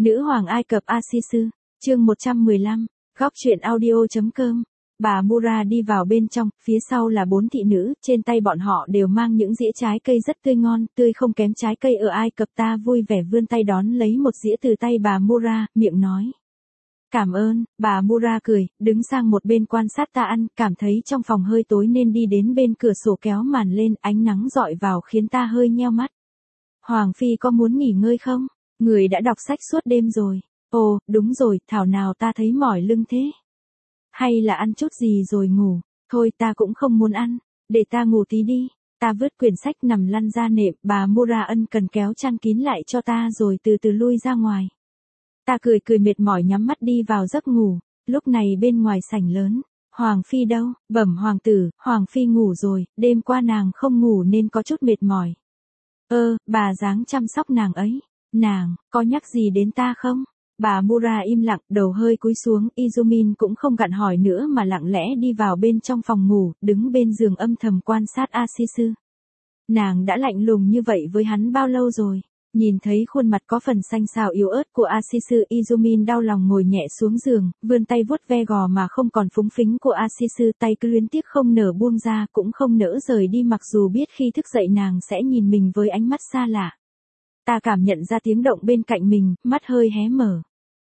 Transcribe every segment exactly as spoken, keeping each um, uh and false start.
Nữ hoàng Ai Cập Asisu, chương một trăm mười lăm, góc truyện audio.com. Bà Mura đi vào bên trong, phía sau là bốn thị nữ, trên tay bọn họ đều mang những dĩa trái cây rất tươi ngon, tươi không kém trái cây ở Ai Cập. Ta vui vẻ vươn tay đón lấy một dĩa từ tay bà Mura, miệng nói. Cảm ơn, bà Mura cười, đứng sang một bên quan sát ta ăn, cảm thấy trong phòng hơi tối nên đi đến bên cửa sổ kéo màn lên, ánh nắng dọi vào khiến ta hơi nheo mắt. Hoàng Phi có muốn nghỉ ngơi không? Người đã đọc sách suốt đêm rồi. Ồ, đúng rồi, thảo nào ta thấy mỏi lưng thế. Hay là ăn chút gì rồi ngủ? Thôi ta cũng không muốn ăn, để ta ngủ tí đi. Ta vứt quyển sách nằm lăn ra nệm, bà Mura ân cần kéo chăn kín lại cho ta rồi từ từ lui ra ngoài. Ta cười cười mệt mỏi nhắm mắt đi vào giấc ngủ, lúc này bên ngoài sảnh lớn. Hoàng Phi đâu? Bẩm hoàng tử, Hoàng Phi ngủ rồi, đêm qua nàng không ngủ nên có chút mệt mỏi. Ơ, bà dáng chăm sóc nàng ấy. Nàng, có nhắc gì đến ta không? Bà Mura im lặng, đầu hơi cúi xuống, Izumin cũng không gặn hỏi nữa mà lặng lẽ đi vào bên trong phòng ngủ, đứng bên giường âm thầm quan sát Asisu. Nàng đã lạnh lùng như vậy với hắn bao lâu rồi? Nhìn thấy khuôn mặt có phần xanh xao yếu ớt của Asisu, Izumin đau lòng ngồi nhẹ xuống giường, vươn tay vuốt ve gò mà không còn phúng phính của Asisu, tay cứ luyến tiếc không nỡ buông ra, cũng không nỡ rời đi mặc dù biết khi thức dậy nàng sẽ nhìn mình với ánh mắt xa lạ. Ta cảm nhận ra tiếng động bên cạnh mình, mắt hơi hé mở.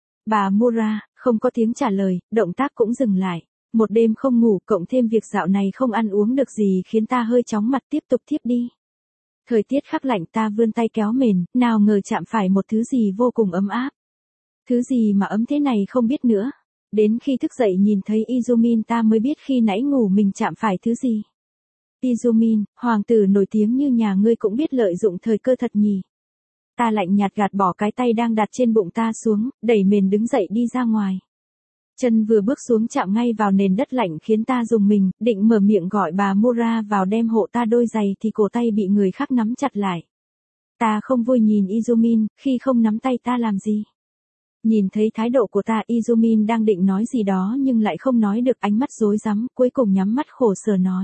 Bà Mura, không có tiếng trả lời, động tác cũng dừng lại. Một đêm không ngủ cộng thêm việc dạo này không ăn uống được gì khiến ta hơi chóng mặt tiếp tục thiếp đi. Thời tiết khắc lạnh ta vươn tay kéo mền, nào ngờ chạm phải một thứ gì vô cùng ấm áp. Thứ gì mà ấm thế này không biết nữa. Đến khi thức dậy nhìn thấy Izumin ta mới biết khi nãy ngủ mình chạm phải thứ gì. Izumin, hoàng tử nổi tiếng như nhà ngươi cũng biết lợi dụng thời cơ thật nhỉ. Ta lạnh nhạt gạt bỏ cái tay đang đặt trên bụng ta xuống, đẩy mền đứng dậy đi ra ngoài. Chân vừa bước xuống chạm ngay vào nền đất lạnh khiến ta rùng mình, định mở miệng gọi bà Mura vào đem hộ ta đôi giày thì cổ tay bị người khác nắm chặt lại. Ta không vui nhìn Izumin, khi không nắm tay ta làm gì. Nhìn thấy thái độ của ta, Izumin đang định nói gì đó nhưng lại không nói được, ánh mắt rối rắm, cuối cùng nhắm mắt khổ sở nói.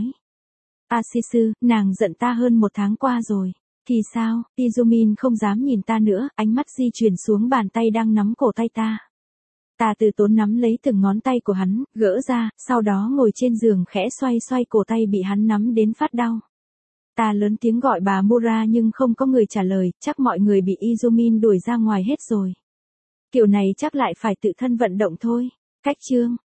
Asisu, nàng giận ta hơn một tháng qua rồi. Thì sao? Izumin không dám nhìn ta nữa, ánh mắt di chuyển xuống bàn tay đang nắm cổ tay ta. Ta từ tốn nắm lấy từng ngón tay của hắn, gỡ ra, sau đó ngồi trên giường khẽ xoay xoay cổ tay bị hắn nắm đến phát đau. Ta lớn tiếng gọi bà Mura nhưng không có người trả lời, chắc mọi người bị Izumin đuổi ra ngoài hết rồi. Kiểu này chắc lại phải tự thân vận động thôi. Cách chương.